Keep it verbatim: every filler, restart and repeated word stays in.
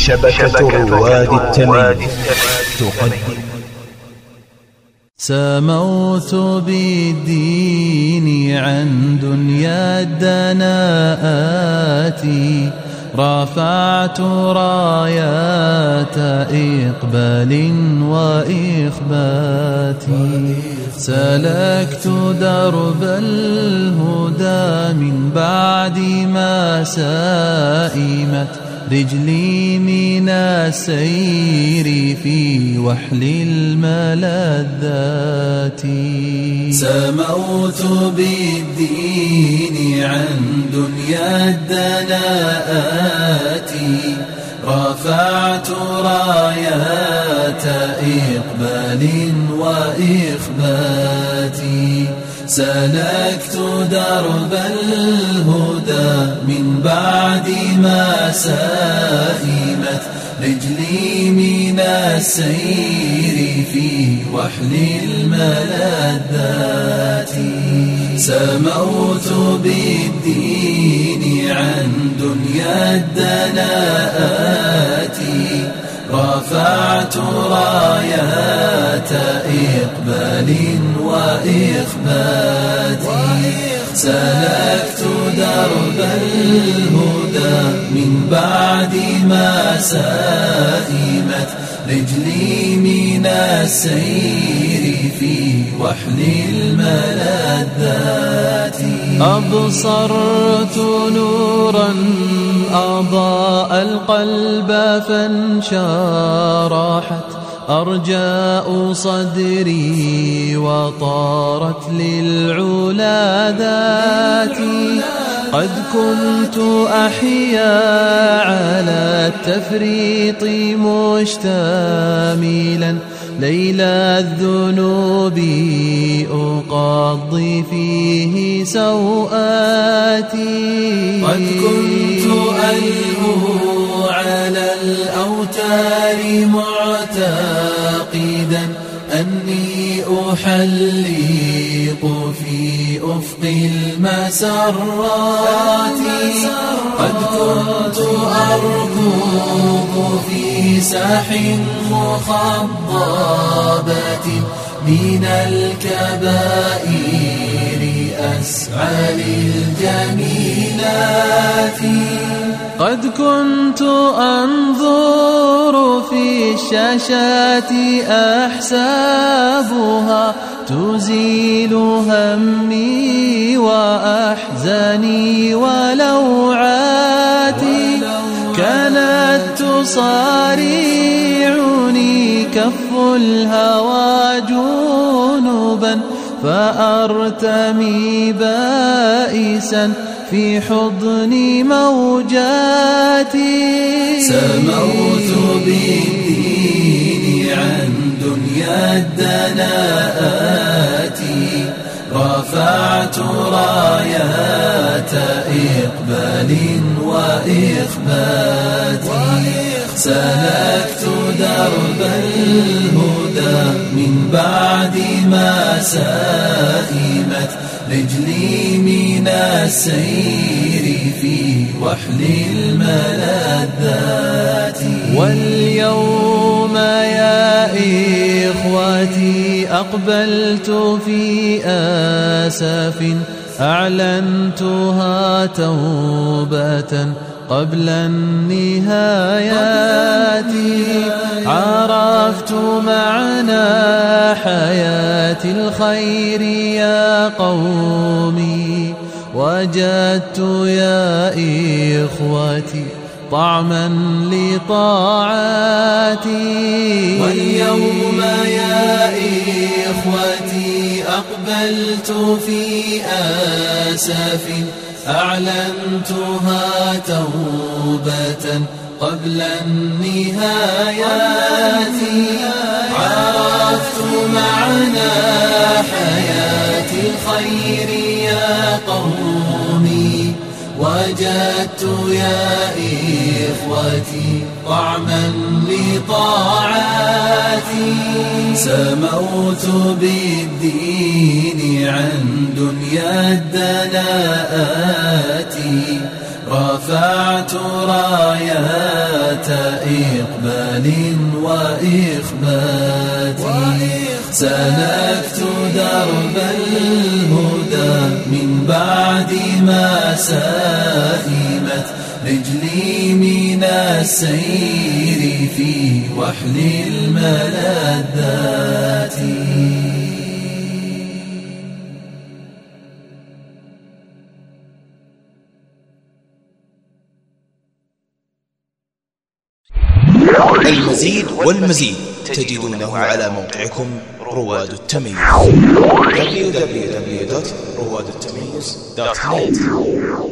شبكة رواد التميم تقدم. سموت بالدين عن دنيا الدناءات، رفعت رايات إقبال وإخبات، سلكت درب الهدى من بعد ما سائمت رجلي من السير في وحل الملذات. سموت بالدين عن دنيا الدناءات، رفعت رايات إقبال وإخبات، سلكت درب الهدى من بعد ما سائمت رجلي من السير في وحل الملذات. سموت بالدين عن دنيا الدناءات، رفعت رايات إقبال وإخبات، سلكت درب الهدى من بعد ما سائمت رجلي من السير في وحل الملذات. أبصرت نورا أضاء القلب فانشرحت أرجاء صدري وطارت للعلا ذاتي. قد كنت أحيا على التفريط مشتملا ليل الذنوب أقضي فيه سوآتي. قد كنت ألهو على الأوتار معتقدا أني أحلق في أفق المسرات. قد كنت أركض في ساح مخضبة من الكبائر أسعى للجميلات. قد كنت أنظر في الشاشات أحسابها تزيل همي وأحزاني ولوعاتي. كانت تصارعني كف الهوى جنوبا فأرتمي بائسا في حضن موجاتي. سموت بالدين عن دنيا الدناءات، رفعت رايات إقبال وإخبات، سلكت درب الهدى من بعد ما سائمت رجلي من السير في وحل الملذات. واليوم يا إخوتي أقبلت في آسف أعلنتها توبة قبل النهايات. عرفت معنى حياة الخير يا قومي، وجدت يا إخوتي طعما لطاعاتي. واليوم يا إخوتي أقبلت في آسف أعلنتها توبة قبل النهايات. عرفت معنى حياة الخير يا قومي، وجدت يا إخوتي طعما لطاعاتي. سموت بالدين عن دنيا الدناءات، رفعت رايات ذات إقبال وإخبات سلكت درب الهدى من بعد ما سئمت رجلي من السير في وحل الملذات. المزيد والمزيد تجدونه على موقعكم رواد التميز دبليو دبليو دبليو دوت رواد التميز دوت نت.